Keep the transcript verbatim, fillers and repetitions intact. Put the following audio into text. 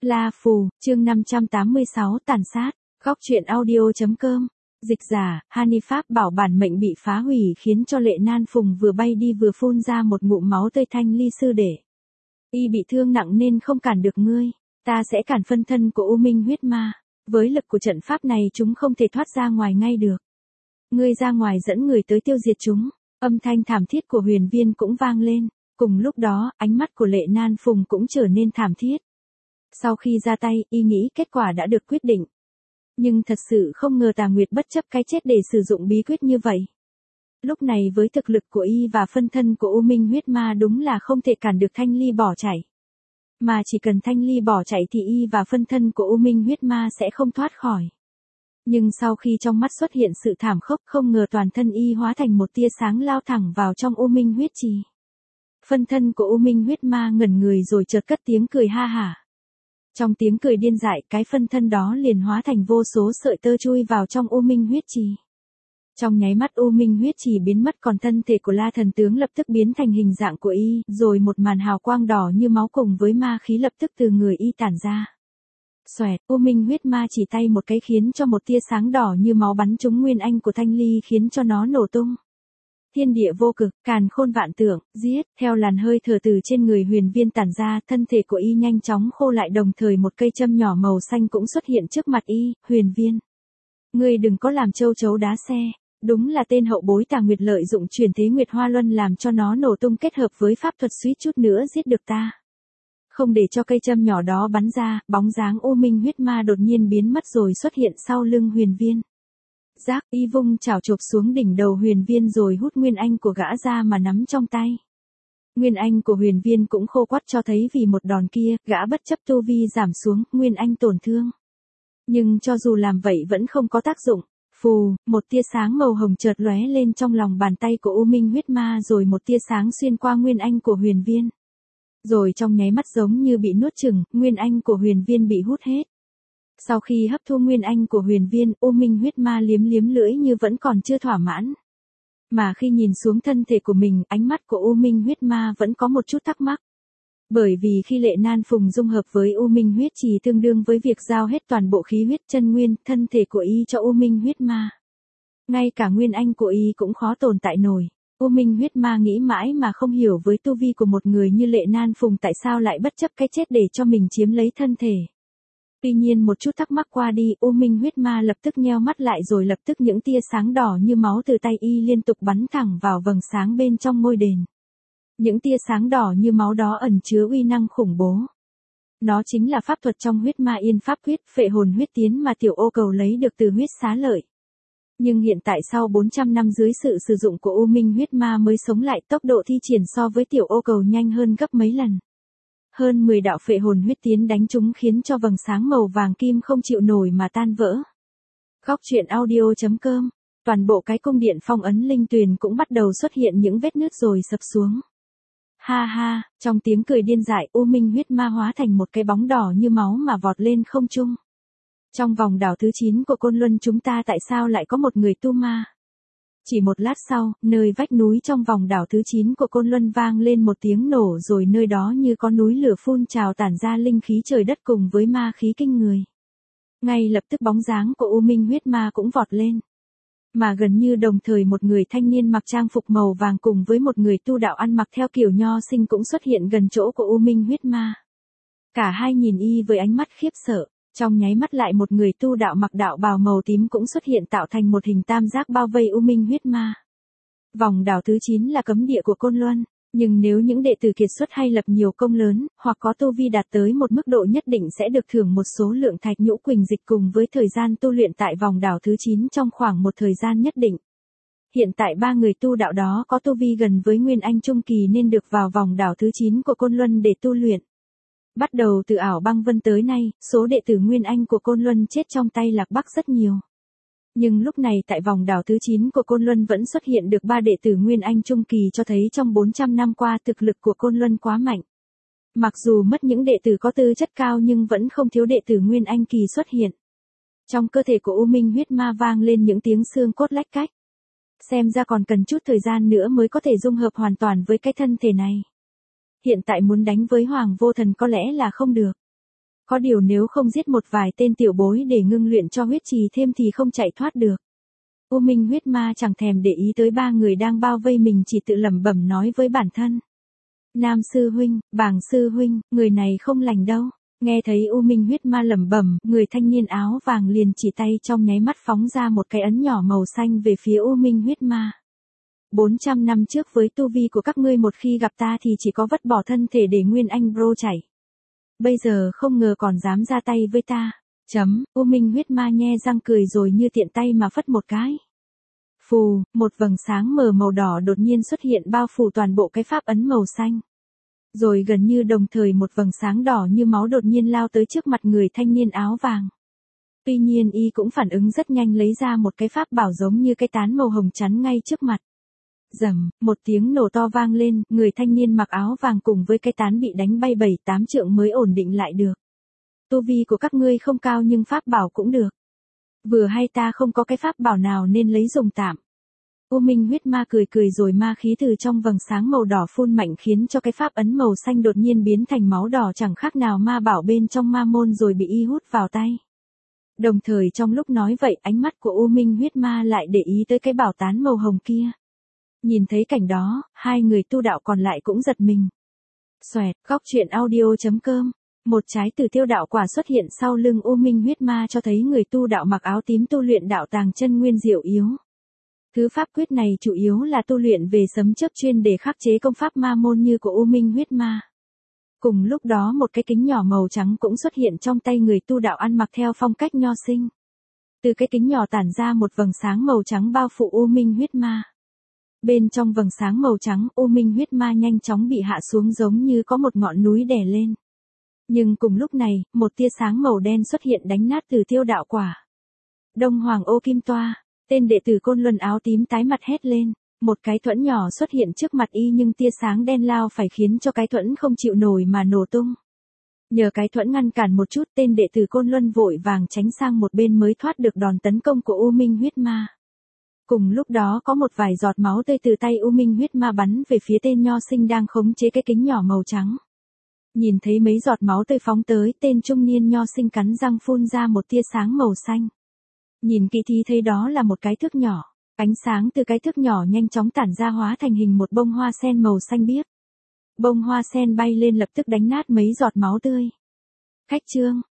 La Phù, chương năm trăm tám mươi sáu tàn sát, góc truyện audio.com. Dịch giả, Hani Pháp bảo bản mệnh bị phá hủy khiến cho Lệ Nan Phùng vừa bay đi vừa phun ra một ngụm máu tươi. Thanh Ly sư đệ, y bị thương nặng nên không cản được ngươi, ta sẽ cản phân thân của U Minh huyết ma. Với lực của trận pháp này chúng không thể thoát ra ngoài ngay được. Ngươi ra ngoài dẫn người tới tiêu diệt chúng. Âm thanh thảm thiết của Huyền Viên cũng vang lên. Cùng lúc đó, ánh mắt của Lệ Nan Phùng cũng trở nên thảm thiết. Sau khi ra tay, y nghĩ kết quả đã được quyết định. Nhưng thật sự không ngờ Tà Nguyệt bất chấp cái chết để sử dụng bí quyết như vậy. Lúc này với thực lực của y và phân thân của U Minh huyết ma đúng là không thể cản được Thanh Ly bỏ chạy. Mà chỉ cần Thanh Ly bỏ chạy thì y và phân thân của U Minh huyết ma sẽ không thoát khỏi. Nhưng sau khi trong mắt xuất hiện sự thảm khốc, không ngờ toàn thân y hóa thành một tia sáng lao thẳng vào trong U Minh huyết trì. Phân thân của U Minh huyết ma ngẩn người rồi chợt cất tiếng cười ha hả. Trong tiếng cười điên dại, cái phân thân đó liền hóa thành vô số sợi tơ chui vào trong U Minh huyết trì. Trong nháy mắt U Minh huyết trì biến mất, còn thân thể của La thần tướng lập tức biến thành hình dạng của y, rồi một màn hào quang đỏ như máu cùng với ma khí lập tức từ người y tản ra. Xoẹt, U Minh huyết ma chỉ tay một cái khiến cho một tia sáng đỏ như máu bắn trúng nguyên anh của Thanh Ly khiến cho nó nổ tung. Thiên địa vô cực, càn khôn vạn tượng, giết, theo làn hơi thở từ trên người Huyền Viên tản ra, thân thể của y nhanh chóng khô lại, đồng thời một cây châm nhỏ màu xanh cũng xuất hiện trước mặt y. Huyền Viên, ngươi đừng có làm châu chấu đá xe, đúng là tên hậu bối Tà Nguyệt lợi dụng truyền thế Nguyệt Hoa Luân làm cho nó nổ tung kết hợp với pháp thuật suýt chút nữa giết được ta. Không để cho cây châm nhỏ đó bắn ra, bóng dáng U Minh huyết ma đột nhiên biến mất rồi xuất hiện sau lưng Huyền Viên. Giác, y vung chảo chộp xuống đỉnh đầu Huyền Viên rồi hút nguyên anh của gã ra mà nắm trong tay. Nguyên anh của Huyền Viên cũng khô quắt cho thấy vì một đòn kia, gã bất chấp tu vi giảm xuống, nguyên anh tổn thương. Nhưng cho dù làm vậy vẫn không có tác dụng. Phù, một tia sáng màu hồng chợt lóe lên trong lòng bàn tay của U Minh huyết ma, rồi một tia sáng xuyên qua nguyên anh của Huyền Viên. Rồi trong nháy mắt giống như bị nuốt chửng, nguyên anh của Huyền Viên bị hút hết. Sau khi hấp thu nguyên anh của Huyền Viên, U Minh huyết ma liếm liếm lưỡi như vẫn còn chưa thỏa mãn. Mà khi nhìn xuống thân thể của mình, ánh mắt của U Minh huyết ma vẫn có một chút thắc mắc. Bởi vì khi Lệ Nan Phùng dung hợp với U Minh huyết trì tương đương với việc giao hết toàn bộ khí huyết chân nguyên, thân thể của y cho U Minh huyết ma. Ngay cả nguyên anh của y cũng khó tồn tại nổi. U Minh huyết ma nghĩ mãi mà không hiểu với tu vi của một người như Lệ Nan Phùng tại sao lại bất chấp cái chết để cho mình chiếm lấy thân thể. Tuy nhiên một chút thắc mắc qua đi, U Minh huyết ma lập tức nheo mắt lại rồi lập tức những tia sáng đỏ như máu từ tay y liên tục bắn thẳng vào vầng sáng bên trong ngôi đền. Những tia sáng đỏ như máu đó ẩn chứa uy năng khủng bố. Nó chính là pháp thuật trong huyết ma yên pháp huyết, phệ hồn huyết tiến mà Tiểu Ô Cầu lấy được từ huyết xá lợi. Nhưng hiện tại sau bốn trăm năm dưới sự sử dụng của U Minh huyết ma mới sống lại, tốc độ thi triển so với Tiểu Ô Cầu nhanh hơn gấp mấy lần. Hơn mười đạo phệ hồn huyết tiến đánh trúng khiến cho vầng sáng màu vàng kim không chịu nổi mà tan vỡ. Góc truyện audio.com. Toàn bộ cái cung điện phong ấn linh tuyền cũng bắt đầu xuất hiện những vết nứt rồi sập xuống. Ha ha, trong tiếng cười điên dại, U Minh huyết ma hóa thành một cái bóng đỏ như máu mà vọt lên không trung. Trong vòng đảo thứ chín của Côn Luân chúng ta tại sao lại có một người tu ma? Chỉ một lát sau, nơi vách núi trong vòng đảo thứ chín của Côn Luân vang lên một tiếng nổ, rồi nơi đó như có núi lửa phun trào tản ra linh khí trời đất cùng với ma khí kinh người. Ngay lập tức bóng dáng của U Minh huyết ma cũng vọt lên. Mà gần như đồng thời một người thanh niên mặc trang phục màu vàng cùng với một người tu đạo ăn mặc theo kiểu nho sinh cũng xuất hiện gần chỗ của U Minh huyết ma. Cả hai nhìn y với ánh mắt khiếp sợ. Trong nháy mắt lại một người tu đạo mặc đạo bào màu tím cũng xuất hiện tạo thành một hình tam giác bao vây U Minh huyết ma. Vòng đảo thứ chín là cấm địa của Côn Luân, nhưng nếu những đệ tử kiệt xuất hay lập nhiều công lớn, hoặc có tu vi đạt tới một mức độ nhất định sẽ được thưởng một số lượng thạch nhũ quỳnh dịch cùng với thời gian tu luyện tại vòng đảo thứ chín trong khoảng một thời gian nhất định. Hiện tại ba người tu đạo đó có tu vi gần với Nguyên Anh Trung Kỳ nên được vào vòng đảo thứ chín của Côn Luân để tu luyện. Bắt đầu từ ảo băng vân tới nay, số đệ tử Nguyên Anh của Côn Luân chết trong tay Lạc Bắc rất nhiều. Nhưng lúc này tại vòng đảo thứ chín của Côn Luân vẫn xuất hiện được ba đệ tử Nguyên Anh Trung Kỳ cho thấy trong bốn trăm năm qua thực lực của Côn Luân quá mạnh. Mặc dù mất những đệ tử có tư chất cao nhưng vẫn không thiếu đệ tử Nguyên Anh Kỳ xuất hiện. Trong cơ thể của U Minh huyết ma vang lên những tiếng xương cốt lách cách. Xem ra còn cần chút thời gian nữa mới có thể dung hợp hoàn toàn với cái thân thể này. Hiện tại muốn đánh với Hoàng Vô Thần có lẽ là không được. Có điều nếu không giết một vài tên tiểu bối để ngưng luyện cho huyết trì thêm thì không chạy thoát được. U Minh huyết ma chẳng thèm để ý tới ba người đang bao vây mình, chỉ tự lẩm bẩm nói với bản thân. Nam sư huynh, Bàng sư huynh, người này không lành đâu. Nghe thấy U Minh huyết ma lẩm bẩm, người thanh niên áo vàng liền chỉ tay trong nháy mắt phóng ra một cái ấn nhỏ màu xanh về phía U Minh huyết ma. bốn trăm năm trước với tu vi của các ngươi một khi gặp ta thì chỉ có vứt bỏ thân thể để Nguyên Anh Bro chảy. Bây giờ không ngờ còn dám ra tay với ta. Chấm, U Minh huyết ma nhe răng cười rồi như tiện tay mà phất một cái. Phù, một vầng sáng mờ màu đỏ đột nhiên xuất hiện bao phủ toàn bộ cái pháp ấn màu xanh. Rồi gần như đồng thời một vầng sáng đỏ như máu đột nhiên lao tới trước mặt người thanh niên áo vàng. Tuy nhiên y cũng phản ứng rất nhanh, lấy ra một cái pháp bảo giống như cái tán màu hồng chắn ngay trước mặt. Rầm, một tiếng nổ to vang lên, người thanh niên mặc áo vàng cùng với cái tán bị đánh bay bảy tám trượng mới ổn định lại được. Tu vi của các ngươi không cao nhưng pháp bảo cũng được. Vừa hay ta không có cái pháp bảo nào nên lấy dùng tạm. U Minh huyết ma cười cười rồi ma khí từ trong vầng sáng màu đỏ phun mạnh khiến cho cái pháp ấn màu xanh đột nhiên biến thành máu đỏ, chẳng khác nào ma bảo bên trong ma môn rồi bị y hút vào tay. Đồng thời trong lúc nói vậy, ánh mắt của U Minh huyết ma lại để ý tới cái bảo tán màu hồng kia. Nhìn thấy cảnh đó, hai người tu đạo còn lại cũng giật mình. Xoẹt, góc truyện audio chấm com. Một trái tử tiêu đạo quả xuất hiện sau lưng U Minh huyết ma, cho thấy người tu đạo mặc áo tím tu luyện đạo tàng chân nguyên diệu yếu. Thứ pháp quyết này chủ yếu là tu luyện về sấm chớp chuyên để khắc chế công pháp ma môn như của U Minh huyết ma. Cùng lúc đó một cái kính nhỏ màu trắng cũng xuất hiện trong tay người tu đạo ăn mặc theo phong cách nho sinh. Từ cái kính nhỏ tản ra một vầng sáng màu trắng bao phủ U Minh huyết ma. Bên trong vầng sáng màu trắng, U Minh huyết ma nhanh chóng bị hạ xuống giống như có một ngọn núi đè lên. Nhưng cùng lúc này, một tia sáng màu đen xuất hiện đánh nát từ tiêu đạo quả. Đông Hoàng Ô Kim Toa, tên đệ tử Côn Luân áo tím tái mặt hét lên. Một cái thuẫn nhỏ xuất hiện trước mặt y nhưng tia sáng đen lao phải khiến cho cái thuẫn không chịu nổi mà nổ tung. Nhờ cái thuẫn ngăn cản một chút, tên đệ tử Côn Luân vội vàng tránh sang một bên mới thoát được đòn tấn công của U Minh huyết ma. Cùng lúc đó có một vài giọt máu tươi từ tay U Minh huyết ma bắn về phía tên nho sinh đang khống chế cái kính nhỏ màu trắng. Nhìn thấy mấy giọt máu tươi phóng tới, tên trung niên nho sinh cắn răng phun ra một tia sáng màu xanh. Nhìn kỹ thì thấy đó là một cái thước nhỏ. Ánh sáng từ cái thước nhỏ nhanh chóng tản ra hóa thành hình một bông hoa sen màu xanh biếc. Bông hoa sen bay lên lập tức đánh nát mấy giọt máu tươi. Khách trương,